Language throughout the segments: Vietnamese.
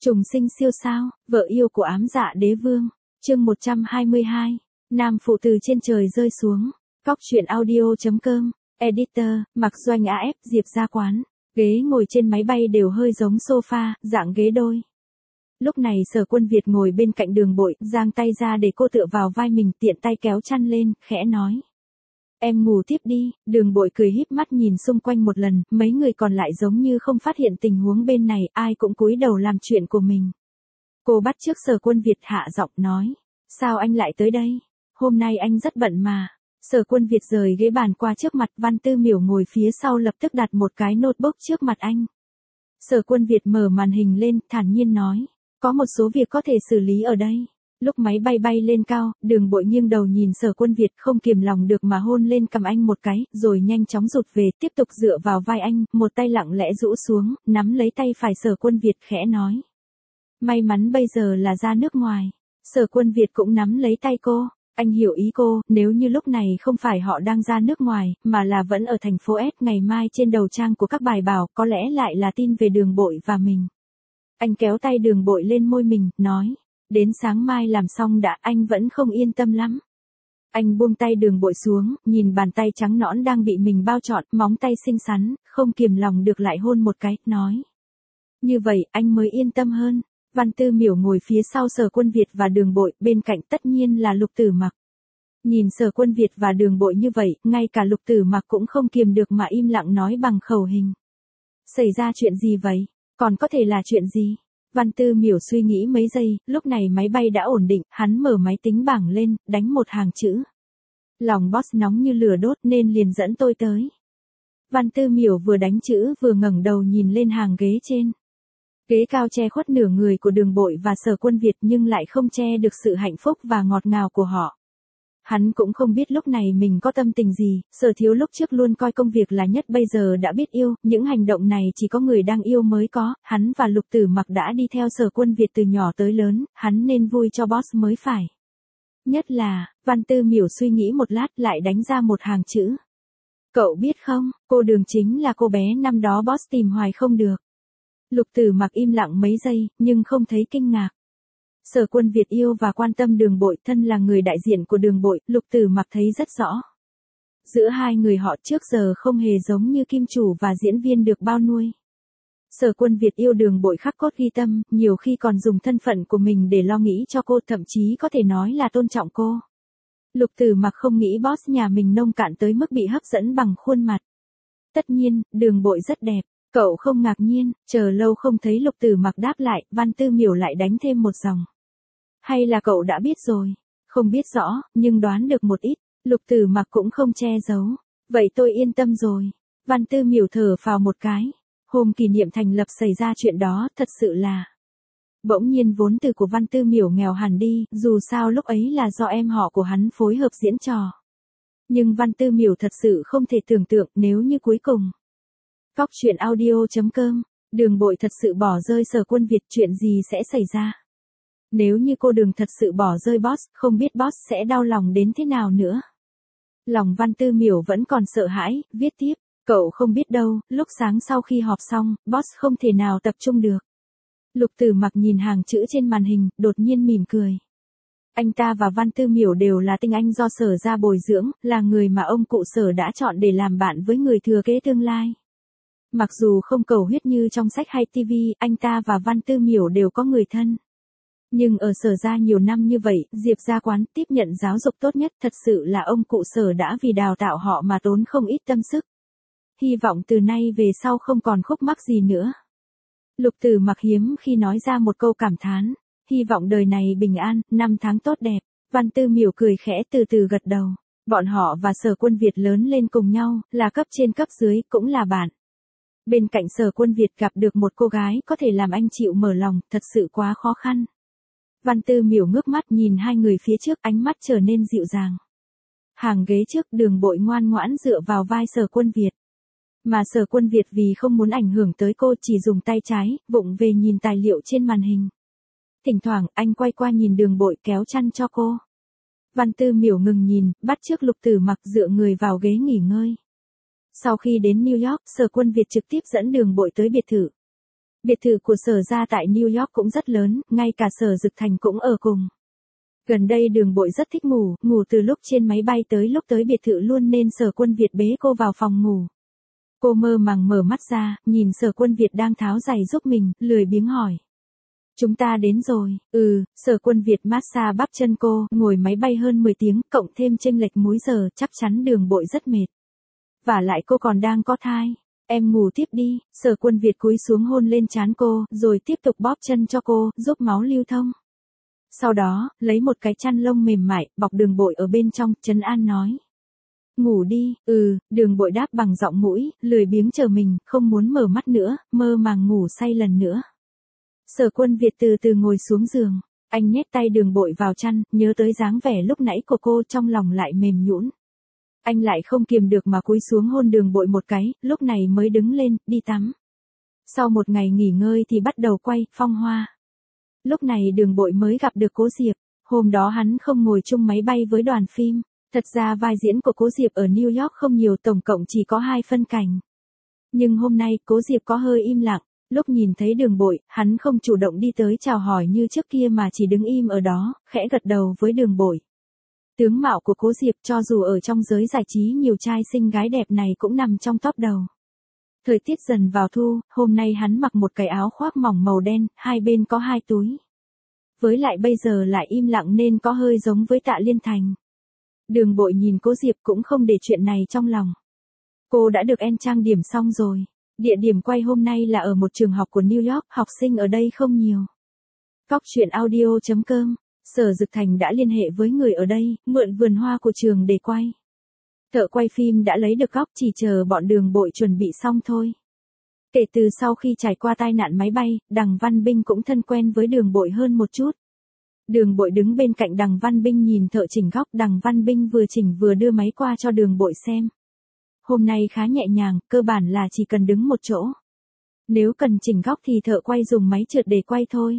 Trùng sinh siêu sao, vợ yêu của ám dạ đế vương. Chương 122. Nam phụ từ trên trời rơi xuống. Cóc truyện audio.com. Editor, Mặc Doanh AF, Diệp Gia Quán. Ghế ngồi trên máy bay đều hơi giống sofa, dạng ghế đôi. Lúc này Sở Quân Việt ngồi bên cạnh Đường Bội, giang tay ra để cô tựa vào vai mình, tiện tay kéo chăn lên, khẽ nói. Em ngủ tiếp đi. Đường Bội cười híp mắt nhìn xung quanh một lần, mấy người còn lại giống như không phát hiện tình huống bên này, ai cũng cúi đầu làm chuyện của mình. Cô bắt chước Sở Quân Việt hạ giọng nói. Sao anh lại tới đây? Hôm nay anh rất bận mà. Sở Quân Việt rời ghế bàn qua trước mặt, Văn Tư Miểu ngồi phía sau lập tức đặt một cái notebook trước mặt anh. Sở Quân Việt mở màn hình lên, thản nhiên nói. Có một số việc có thể xử lý ở đây. Lúc máy bay bay lên cao, Đường Bội nghiêng đầu nhìn Sở Quân Việt, không kiềm lòng được mà hôn lên cằm anh một cái, rồi nhanh chóng rụt về, tiếp tục dựa vào vai anh, một tay lặng lẽ rũ xuống, nắm lấy tay phải Sở Quân Việt khẽ nói. May mắn bây giờ là ra nước ngoài. Sở Quân Việt cũng nắm lấy tay cô. Anh hiểu ý cô, nếu như lúc này không phải họ đang ra nước ngoài, mà là vẫn ở thành phố S, ngày mai trên đầu trang của các bài báo, có lẽ lại là tin về Đường Bội và mình. Anh kéo tay Đường Bội lên môi mình, nói. Đến sáng mai làm xong đã, anh vẫn không yên tâm lắm. Anh buông tay Đường Bội xuống, nhìn bàn tay trắng nõn đang bị mình bao trọn, móng tay xinh xắn, không kiềm lòng được lại hôn một cái, nói. Như vậy, anh mới yên tâm hơn. Văn Tư Miểu ngồi phía sau Sở Quân Việt và Đường Bội, bên cạnh tất nhiên là Lục Tử Mặc. Nhìn Sở Quân Việt và Đường Bội như vậy, ngay cả Lục Tử Mặc cũng không kiềm được mà im lặng nói bằng khẩu hình. Xảy ra chuyện gì vậy? Còn có thể là chuyện gì? Văn Tư Miểu suy nghĩ mấy giây, lúc này máy bay đã ổn định, hắn mở máy tính bảng lên, đánh một hàng chữ. Lòng boss nóng như lửa đốt nên liền dẫn tôi tới. Văn Tư Miểu vừa đánh chữ vừa ngẩng đầu nhìn lên hàng ghế trên. Ghế cao che khuất nửa người của Đường Bội và Sở Quân Việt nhưng lại không che được sự hạnh phúc và ngọt ngào của họ. Hắn cũng không biết lúc này mình có tâm tình gì, Sở Thiếu lúc trước luôn coi công việc là nhất, bây giờ đã biết yêu, những hành động này chỉ có người đang yêu mới có, hắn và Lục Tử Mặc đã đi theo Sở Quân Việt từ nhỏ tới lớn, hắn nên vui cho boss mới phải. Nhất là, Văn Tư Miểu suy nghĩ một lát lại đánh ra một hàng chữ. Cậu biết không, cô Đường chính là cô bé năm đó boss tìm hoài không được. Lục Tử Mặc im lặng mấy giây, nhưng không thấy kinh ngạc. Sở Quân Việt yêu và quan tâm Đường Bội, thân là người đại diện của Đường Bội, Lục Tử Mặc thấy rất rõ. Giữa hai người họ trước giờ không hề giống như kim chủ và diễn viên được bao nuôi. Sở Quân Việt yêu Đường Bội khắc cốt ghi tâm, nhiều khi còn dùng thân phận của mình để lo nghĩ cho cô, thậm chí có thể nói là tôn trọng cô. Lục Tử Mặc không nghĩ boss nhà mình nông cạn tới mức bị hấp dẫn bằng khuôn mặt. Tất nhiên, Đường Bội rất đẹp. Cậu không ngạc nhiên, chờ lâu không thấy Lục Tử Mặc đáp lại, Văn Tư Miểu lại đánh thêm một dòng. Hay là cậu đã biết rồi? Không biết rõ, nhưng đoán được một ít, Lục Tử Mặc cũng không che giấu. Vậy tôi yên tâm rồi. Văn Tư Miểu thở phào một cái. Hôm kỷ niệm thành lập xảy ra chuyện đó, thật sự là. Bỗng nhiên vốn từ của Văn Tư Miểu nghèo hẳn đi, dù sao lúc ấy là do em họ của hắn phối hợp diễn trò. Nhưng Văn Tư Miểu thật sự không thể tưởng tượng nếu như cuối cùng. Cóc truyện audio.com. Đường Bội thật sự bỏ rơi Sở Quân Việt, chuyện gì sẽ xảy ra? Nếu như cô Đường thật sự bỏ rơi boss, không biết boss sẽ đau lòng đến thế nào nữa. Lòng Văn Tư Miểu vẫn còn sợ hãi, viết tiếp. Cậu không biết đâu, lúc sáng sau khi họp xong, boss không thể nào tập trung được. Lục Tử Mặc nhìn hàng chữ trên màn hình, đột nhiên mỉm cười. Anh ta và Văn Tư Miểu đều là tinh anh do Sở ra bồi dưỡng, là người mà ông cụ Sở đã chọn để làm bạn với người thừa kế tương lai. Mặc dù không cầu huyết như trong sách hay TV, anh ta và Văn Tư Miểu đều có người thân. Nhưng ở Sở ra nhiều năm như vậy, Diệp Gia Quán tiếp nhận giáo dục tốt nhất, thật sự là ông cụ Sở đã vì đào tạo họ mà tốn không ít tâm sức. Hy vọng từ nay về sau không còn khúc mắc gì nữa. Lục Tử Mặc hiếm khi nói ra một câu cảm thán. Hy vọng đời này bình an, năm tháng tốt đẹp. Văn Tư Miểu cười khẽ từ từ gật đầu. Bọn họ và Sở Quân Việt lớn lên cùng nhau, là cấp trên cấp dưới, cũng là bạn. Bên cạnh Sở Quân Việt gặp được một cô gái có thể làm anh chịu mở lòng, thật sự quá khó khăn. Văn Tư Miểu ngước mắt nhìn hai người phía trước, ánh mắt trở nên dịu dàng. Hàng ghế trước, Đường Bội ngoan ngoãn dựa vào vai Sở Quân Việt. Mà Sở Quân Việt vì không muốn ảnh hưởng tới cô chỉ dùng tay trái, vụng về nhìn tài liệu trên màn hình. Thỉnh thoảng, anh quay qua nhìn Đường Bội kéo chăn cho cô. Văn Tư Miểu ngừng nhìn, bắt chước Lục Tử Mặc dựa người vào ghế nghỉ ngơi. Sau khi đến New York, Sở Quân Việt trực tiếp dẫn Đường Bội tới biệt thự. Biệt thự của Sở gia tại New York cũng rất lớn, ngay cả Sở Dực Thành cũng ở cùng. Gần đây Đường Bội rất thích ngủ, ngủ từ lúc trên máy bay tới lúc tới biệt thự luôn nên Sở Quân Việt bế cô vào phòng ngủ. Cô mơ màng mở mắt ra, nhìn Sở Quân Việt đang tháo giày giúp mình, lười biếng hỏi. Chúng ta đến rồi, Sở Quân Việt massage bắp chân cô, ngồi máy bay hơn 10 tiếng, cộng thêm chênh lệch múi giờ, chắc chắn Đường Bội rất mệt. Vả lại cô còn đang có thai. Em ngủ tiếp đi, Sở Quân Việt cúi xuống hôn lên trán cô, rồi tiếp tục bóp chân cho cô, giúp máu lưu thông. Sau đó, lấy một cái chăn lông mềm mại, bọc Đường Bội ở bên trong, trấn an nói. Ngủ đi, Đường Bội đáp bằng giọng mũi, lười biếng chờ mình, không muốn mở mắt nữa, mơ màng ngủ say lần nữa. Sở Quân Việt từ từ ngồi xuống giường, anh nhét tay Đường Bội vào chăn, nhớ tới dáng vẻ lúc nãy của cô trong lòng lại mềm nhũn. Anh lại không kiềm được mà cúi xuống hôn Đường Bội một cái, lúc này mới đứng lên, đi tắm. Sau một ngày nghỉ ngơi thì bắt đầu quay, Phong Hoa. Lúc này Đường Bội mới gặp được Cố Diệp, hôm đó hắn không ngồi chung máy bay với đoàn phim. Thật ra vai diễn của Cố Diệp ở New York không nhiều, tổng cộng chỉ có 2 phân cảnh. Nhưng hôm nay, Cố Diệp có hơi im lặng, lúc nhìn thấy Đường Bội, hắn không chủ động đi tới chào hỏi như trước kia mà chỉ đứng im ở đó, khẽ gật đầu với Đường Bội. Tướng mạo của Cố Diệp cho dù ở trong giới giải trí nhiều trai xinh gái đẹp này cũng nằm trong top đầu. Thời tiết dần vào thu, hôm nay hắn mặc một cái áo khoác mỏng màu đen, hai bên có 2 túi. Với lại bây giờ lại im lặng nên có hơi giống với Tạ Liên Thành. Đường Bội nhìn Cố Diệp cũng không để chuyện này trong lòng. Cô đã được trang điểm xong rồi. Địa điểm quay hôm nay là ở một trường học của New York, học sinh ở đây không nhiều. Cóc truyện audio.com, Sở Dực Thành đã liên hệ với người ở đây, mượn vườn hoa của trường để quay. Thợ quay phim đã lấy được góc, chỉ chờ bọn Đường Bội chuẩn bị xong thôi. Kể từ sau khi trải qua tai nạn máy bay, Đằng Văn Binh cũng thân quen với Đường Bội hơn một chút. Đường Bội đứng bên cạnh Đằng Văn Binh nhìn thợ chỉnh góc, Đằng Văn Binh vừa chỉnh vừa đưa máy qua cho Đường Bội xem. Hôm nay khá nhẹ nhàng, cơ bản là chỉ cần đứng một chỗ. Nếu cần chỉnh góc thì thợ quay dùng máy trượt để quay thôi.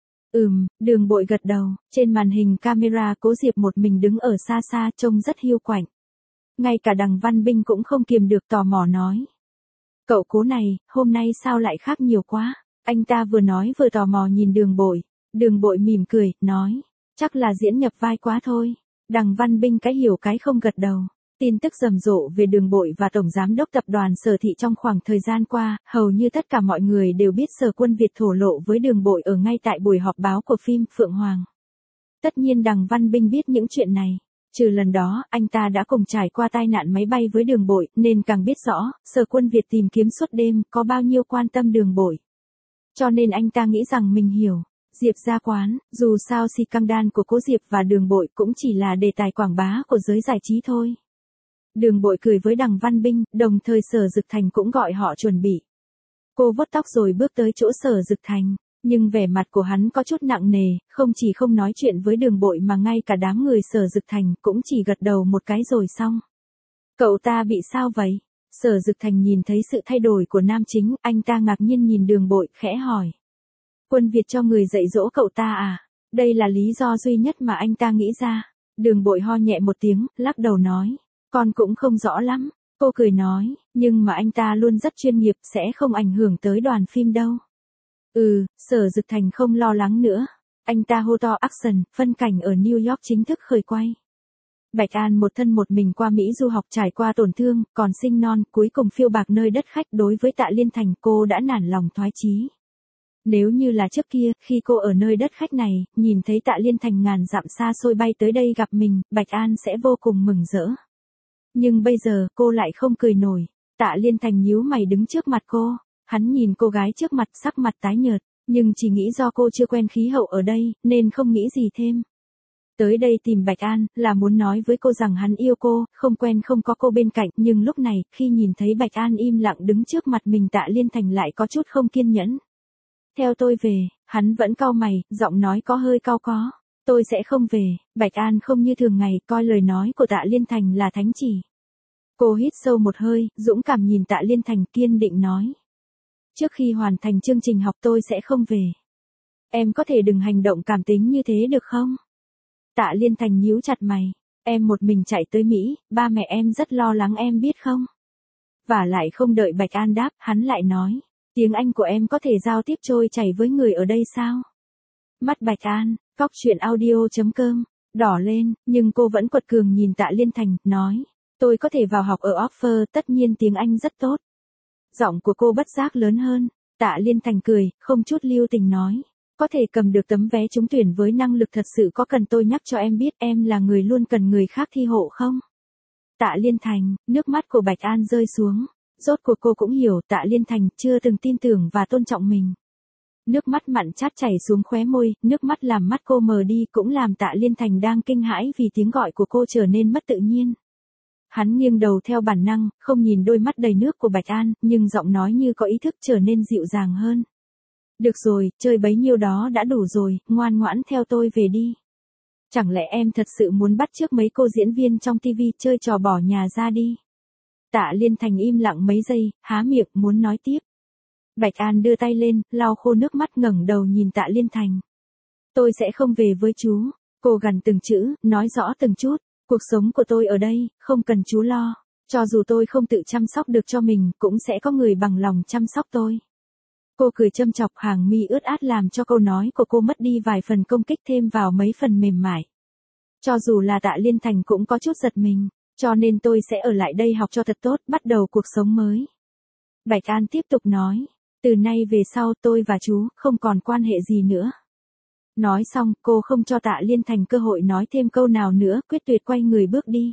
Đường Bội gật đầu, trên màn hình camera Cố Diệp một mình đứng ở xa xa trông rất hiu quạnh. Ngay cả Đằng Văn Binh cũng không kiềm được tò mò nói. Cậu Cố này, hôm nay sao lại khác nhiều quá? Anh ta vừa nói vừa tò mò nhìn Đường Bội. Đường Bội mỉm cười, nói, chắc là diễn nhập vai quá thôi. Đằng Văn Binh cái hiểu cái không gật đầu. Tin tức rầm rộ về Đường Bội và Tổng Giám đốc Tập đoàn Sở Thị trong khoảng thời gian qua, hầu như tất cả mọi người đều biết Sở Quân Việt thổ lộ với Đường Bội ở ngay tại buổi họp báo của phim Phượng Hoàng. Tất nhiên Đằng Văn Binh biết những chuyện này. Trừ lần đó, anh ta đã cùng trải qua tai nạn máy bay với Đường Bội, nên càng biết rõ, Sở Quân Việt tìm kiếm suốt đêm, có bao nhiêu quan tâm Đường Bội. Cho nên anh ta nghĩ rằng mình hiểu. Diệp Gia Quán, dù sao scandal của Cố Diệp và Đường Bội cũng chỉ là đề tài quảng bá của giới giải trí thôi. Đường Bội cười với Đằng Văn Binh, đồng thời Sở Dực Thành cũng gọi họ chuẩn bị. Cô vuốt tóc rồi bước tới chỗ Sở Dực Thành, nhưng vẻ mặt của hắn có chút nặng nề, không chỉ không nói chuyện với Đường Bội mà ngay cả đám người Sở Dực Thành cũng chỉ gật đầu một cái rồi xong. Cậu ta bị sao vậy? Sở Dực Thành nhìn thấy sự thay đổi của nam chính, anh ta ngạc nhiên nhìn Đường Bội, khẽ hỏi. Quân Việt cho người dạy dỗ cậu ta à? Đây là lý do duy nhất mà anh ta nghĩ ra. Đường Bội ho nhẹ một tiếng, lắc đầu nói. Con cũng không rõ lắm. Cô cười nói, nhưng mà anh ta luôn rất chuyên nghiệp, sẽ không ảnh hưởng tới đoàn phim đâu. Sở Dực Thành không lo lắng nữa. Anh ta hô to action, phân cảnh ở New York chính thức khởi quay. Bạch An một thân một mình qua Mỹ du học trải qua tổn thương, còn sinh non, cuối cùng phiêu bạc nơi đất khách. Đối với Tạ Liên Thành cô đã nản lòng thoái chí. Nếu như là trước kia, khi cô ở nơi đất khách này, nhìn thấy Tạ Liên Thành ngàn dặm xa xôi bay tới đây gặp mình, Bạch An sẽ vô cùng mừng rỡ. Nhưng bây giờ, cô lại không cười nổi. Tạ Liên Thành nhíu mày đứng trước mặt cô. Hắn nhìn cô gái trước mặt, sắc mặt tái nhợt, nhưng chỉ nghĩ do cô chưa quen khí hậu ở đây, nên không nghĩ gì thêm. Tới đây tìm Bạch An, là muốn nói với cô rằng hắn yêu cô, không quen không có cô bên cạnh, nhưng lúc này, khi nhìn thấy Bạch An im lặng đứng trước mặt mình, Tạ Liên Thành lại có chút không kiên nhẫn. Theo tôi về, hắn vẫn cau mày, giọng nói có hơi cau có. Tôi sẽ không về. Bạch An không như thường ngày, coi lời nói của Tạ Liên Thành là thánh chỉ. Cô hít sâu một hơi, dũng cảm nhìn Tạ Liên Thành, kiên định nói. Trước khi hoàn thành chương trình học tôi sẽ không về. Em có thể đừng hành động cảm tính như thế được không? Tạ Liên Thành nhíu chặt mày. Em một mình chạy tới Mỹ, ba mẹ em rất lo lắng em biết không? Và lại không đợi Bạch An đáp, hắn lại nói. Tiếng Anh của em có thể giao tiếp trôi chảy với người ở đây sao? Mắt Bạch An, cóc truyện audio.com, đỏ lên, nhưng cô vẫn quật cường nhìn Tạ Liên Thành, nói. Tôi có thể vào học ở Oxford, tất nhiên tiếng Anh rất tốt. Giọng của cô bất giác lớn hơn. Tạ Liên Thành cười, không chút lưu tình nói. Có thể cầm được tấm vé trúng tuyển với năng lực thật sự có cần tôi nhắc cho em biết em là người luôn cần người khác thi hộ không? Tạ Liên Thành, nước mắt của Bạch An rơi xuống. Rốt cuộc cô cũng hiểu Tạ Liên Thành chưa từng tin tưởng và tôn trọng mình. Nước mắt mặn chát chảy xuống khóe môi, nước mắt làm mắt cô mờ đi cũng làm Tạ Liên Thành đang kinh hãi vì tiếng gọi của cô trở nên mất tự nhiên. Hắn nghiêng đầu theo bản năng, không nhìn đôi mắt đầy nước của Bạch An, nhưng giọng nói như có ý thức trở nên dịu dàng hơn. Được rồi, chơi bấy nhiêu đó đã đủ rồi, ngoan ngoãn theo tôi về đi. Chẳng lẽ em thật sự muốn bắt chước mấy cô diễn viên trong TV chơi trò bỏ nhà ra đi? Tạ Liên Thành im lặng mấy giây, há miệng muốn nói tiếp. Bạch An đưa tay lên, lau khô nước mắt ngẩng đầu nhìn Tạ Liên Thành. Tôi sẽ không về với chú. Cô gằn từng chữ, nói rõ từng chút. Cuộc sống của tôi ở đây, không cần chú lo. Cho dù tôi không tự chăm sóc được cho mình, cũng sẽ có người bằng lòng chăm sóc tôi. Cô cười châm chọc, hàng mi ướt át làm cho câu nói của cô mất đi vài phần công kích, thêm vào mấy phần mềm mại. Cho dù là Tạ Liên Thành cũng có chút giật mình. Cho nên tôi sẽ ở lại đây học cho thật tốt, bắt đầu cuộc sống mới. Bạch An tiếp tục nói. Từ nay về sau tôi và chú không còn quan hệ gì nữa. Nói xong, cô không cho Tạ Liên Thành cơ hội nói thêm câu nào nữa, quyết tuyệt quay người bước đi.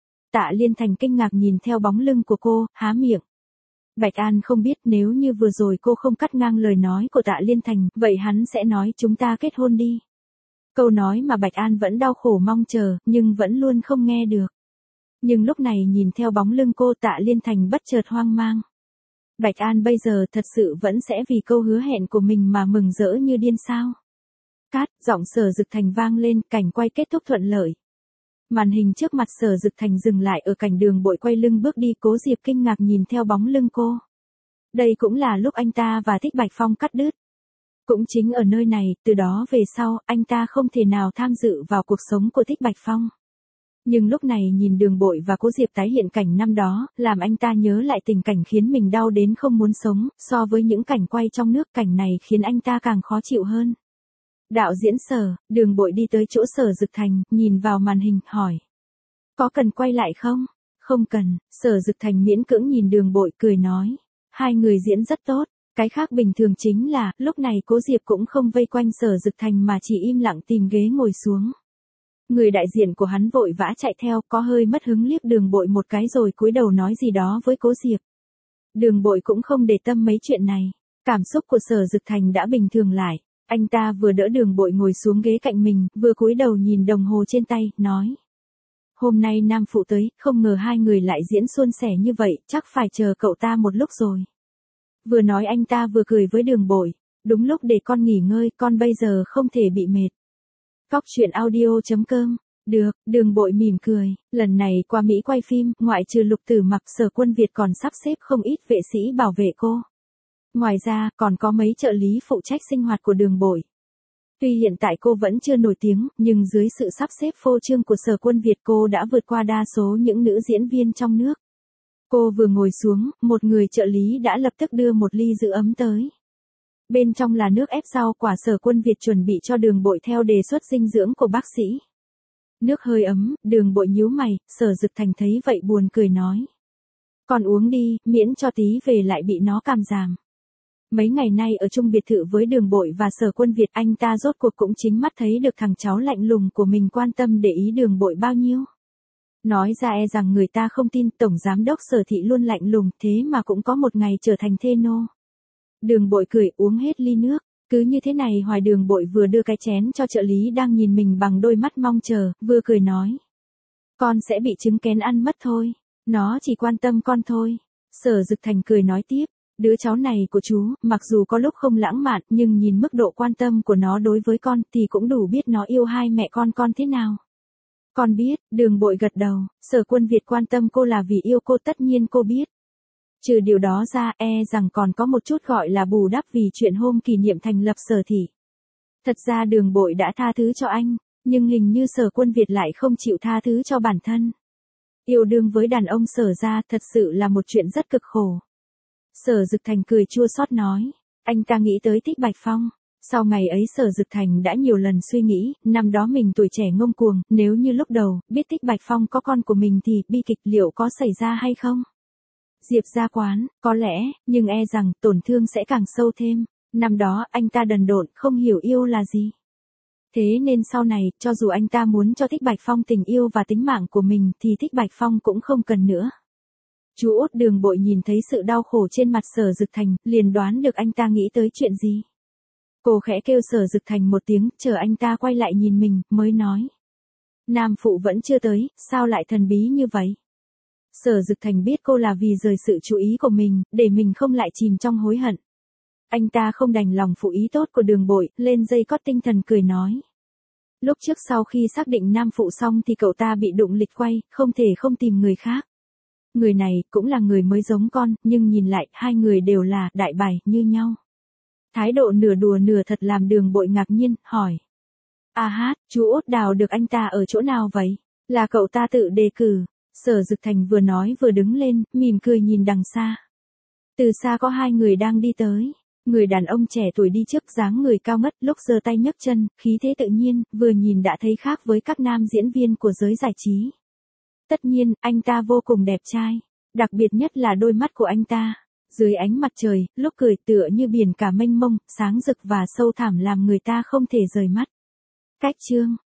Tạ Liên Thành kinh ngạc nhìn theo bóng lưng của cô, há miệng. Bạch An không biết nếu như vừa rồi cô không cắt ngang lời nói của Tạ Liên Thành, vậy hắn sẽ nói chúng ta kết hôn đi. Câu nói mà Bạch An vẫn đau khổ mong chờ, nhưng vẫn luôn không nghe được. Nhưng lúc này nhìn theo bóng lưng cô, Tạ Liên Thành bất chợt hoang mang. Bạch An bây giờ thật sự vẫn sẽ vì câu hứa hẹn của mình mà mừng rỡ như điên sao? Cát, giọng Sở Dực Thành vang lên, cảnh quay kết thúc thuận lợi. Màn hình trước mặt Sở Dực Thành dừng lại ở cảnh Đường Bội quay lưng bước đi, Cố Diệp kinh ngạc nhìn theo bóng lưng cô. Đây cũng là lúc anh ta và Thích Bạch Phong cắt đứt. Cũng chính ở nơi này, từ đó về sau, anh ta không thể nào tham dự vào cuộc sống của Thích Bạch Phong. Nhưng lúc này nhìn Đường Bội và Cố Diệp tái hiện cảnh năm đó, làm anh ta nhớ lại tình cảnh khiến mình đau đến không muốn sống, so với những cảnh quay trong nước, cảnh này khiến anh ta càng khó chịu hơn. Đạo diễn Sở, Đường Bội đi tới chỗ Sở Dực Thành, nhìn vào màn hình, hỏi. Có cần quay lại không? Không cần, Sở Dực Thành miễn cưỡng nhìn Đường Bội cười nói. Hai người diễn rất tốt, cái khác bình thường chính là, lúc này Cố Diệp cũng không vây quanh Sở Dực Thành mà chỉ im lặng tìm ghế ngồi xuống. Người đại diện của hắn vội vã chạy theo, có hơi mất hứng liếc Đường Bội một cái rồi cúi đầu nói gì đó với Cố Diệp. Đường Bội cũng không để tâm mấy chuyện này. Cảm xúc của Sở Dực Thành đã bình thường lại. Anh ta vừa đỡ Đường Bội ngồi xuống ghế cạnh mình, vừa cúi đầu nhìn đồng hồ trên tay, nói. Hôm nay Nam Phụ tới, không ngờ hai người lại diễn suôn sẻ như vậy, chắc phải chờ cậu ta một lúc rồi. Vừa nói anh ta vừa cười với Đường Bội. Đúng lúc để con nghỉ ngơi, con bây giờ không thể bị mệt. Cóc truyện audio.com. Được, Đường Bội mỉm cười, lần này qua Mỹ quay phim, ngoại trừ Lục Tử Mặc, Sở Quân Việt còn sắp xếp không ít vệ sĩ bảo vệ cô. Ngoài ra, còn có mấy trợ lý phụ trách sinh hoạt của Đường Bội. Tuy hiện tại cô vẫn chưa nổi tiếng, nhưng dưới sự sắp xếp phô trương của Sở Quân Việt cô đã vượt qua đa số những nữ diễn viên trong nước. Cô vừa ngồi xuống, một người trợ lý đã lập tức đưa một ly giữ ấm tới. Bên trong là nước ép rau quả Sở Quân Việt chuẩn bị cho Đường Bội theo đề xuất dinh dưỡng của bác sĩ. Nước hơi ấm, Đường Bội nhíu mày, Sở Dực Thành thấy vậy buồn cười nói. Còn uống đi, miễn cho tí về lại bị nó cảm giảm. Mấy ngày nay ở chung biệt thự với Đường Bội và Sở Quân Việt, anh ta rốt cuộc cũng chính mắt thấy được thằng cháu lạnh lùng của mình quan tâm để ý Đường Bội bao nhiêu. Nói ra e rằng người ta không tin, Tổng Giám đốc Sở Thị luôn lạnh lùng, thế mà cũng có một ngày trở thành thê nô. Đường Bội cười, uống hết ly nước. Cứ như thế này hoài, Đường Bội vừa đưa cái chén cho trợ lý đang nhìn mình bằng đôi mắt mong chờ, vừa cười nói. Con sẽ bị trứng kén ăn mất thôi. Nó chỉ quan tâm con thôi. Sở Dực Thành cười nói tiếp. Đứa cháu này của chú, mặc dù có lúc không lãng mạn, nhưng nhìn mức độ quan tâm của nó đối với con, thì cũng đủ biết nó yêu hai mẹ con thế nào. Con biết, Đường Bội gật đầu, Sở Quân Việt quan tâm cô là vì yêu cô, tất nhiên cô biết. Trừ điều đó ra, rằng còn có một chút gọi là bù đắp vì chuyện hôm kỷ niệm thành lập Sở Thị. Thật ra Đường Bội đã tha thứ cho anh, nhưng hình như Sở Quân Việt lại không chịu tha thứ cho bản thân. Yêu đương với đàn ông Sở gia thật sự là một chuyện rất cực khổ. Sở Dực Thành cười chua xót nói. Anh ta nghĩ tới Thích Bạch Phong. Sau ngày ấy Sở Dực Thành đã nhiều lần suy nghĩ, năm đó mình tuổi trẻ ngông cuồng, nếu như lúc đầu, biết Thích Bạch Phong có con của mình thì bi kịch liệu có xảy ra hay không? Diệp Gia Quán, có lẽ, nhưng e rằng tổn thương sẽ càng sâu thêm. Năm đó anh ta đần độn, không hiểu yêu là gì. Thế nên sau này, cho dù anh ta muốn cho Thích Bạch Phong tình yêu và tính mạng của mình thì Thích Bạch Phong cũng không cần nữa. Chú út Đường Bội nhìn thấy sự đau khổ trên mặt Sở Dực Thành, liền đoán được anh ta nghĩ tới chuyện gì. Cô khẽ kêu Sở Dực Thành một tiếng, chờ anh ta quay lại nhìn mình, mới nói. Nam phụ vẫn chưa tới, sao lại thần bí như vậy? Sở Dực Thành biết cô là vì rời sự chú ý của mình, để mình không lại chìm trong hối hận. Anh ta không đành lòng phụ ý tốt của Đường Bội, lên dây cót tinh thần cười nói. Lúc trước sau khi xác định nam phụ xong thì cậu ta bị đụng lịch quay, không thể không tìm người khác. Người này cũng là người mới giống con, nhưng nhìn lại hai người đều là đại bài như nhau. Thái độ nửa đùa nửa thật làm Đường Bội ngạc nhiên, hỏi. A hát, chú Út đào được anh ta ở chỗ nào vậy? Là cậu ta tự đề cử. Sở Dực Thành vừa nói vừa đứng lên, mỉm cười nhìn đằng xa. Từ xa có hai người đang đi tới. Người đàn ông trẻ tuổi đi trước dáng người cao ngất, lúc giơ tay nhấc chân, khí thế tự nhiên, vừa nhìn đã thấy khác với các nam diễn viên của giới giải trí. Tất nhiên, anh ta vô cùng đẹp trai. Đặc biệt nhất là đôi mắt của anh ta. Dưới ánh mặt trời, lúc cười tựa như biển cả mênh mông, sáng rực và sâu thẳm làm người ta không thể rời mắt. Cách chương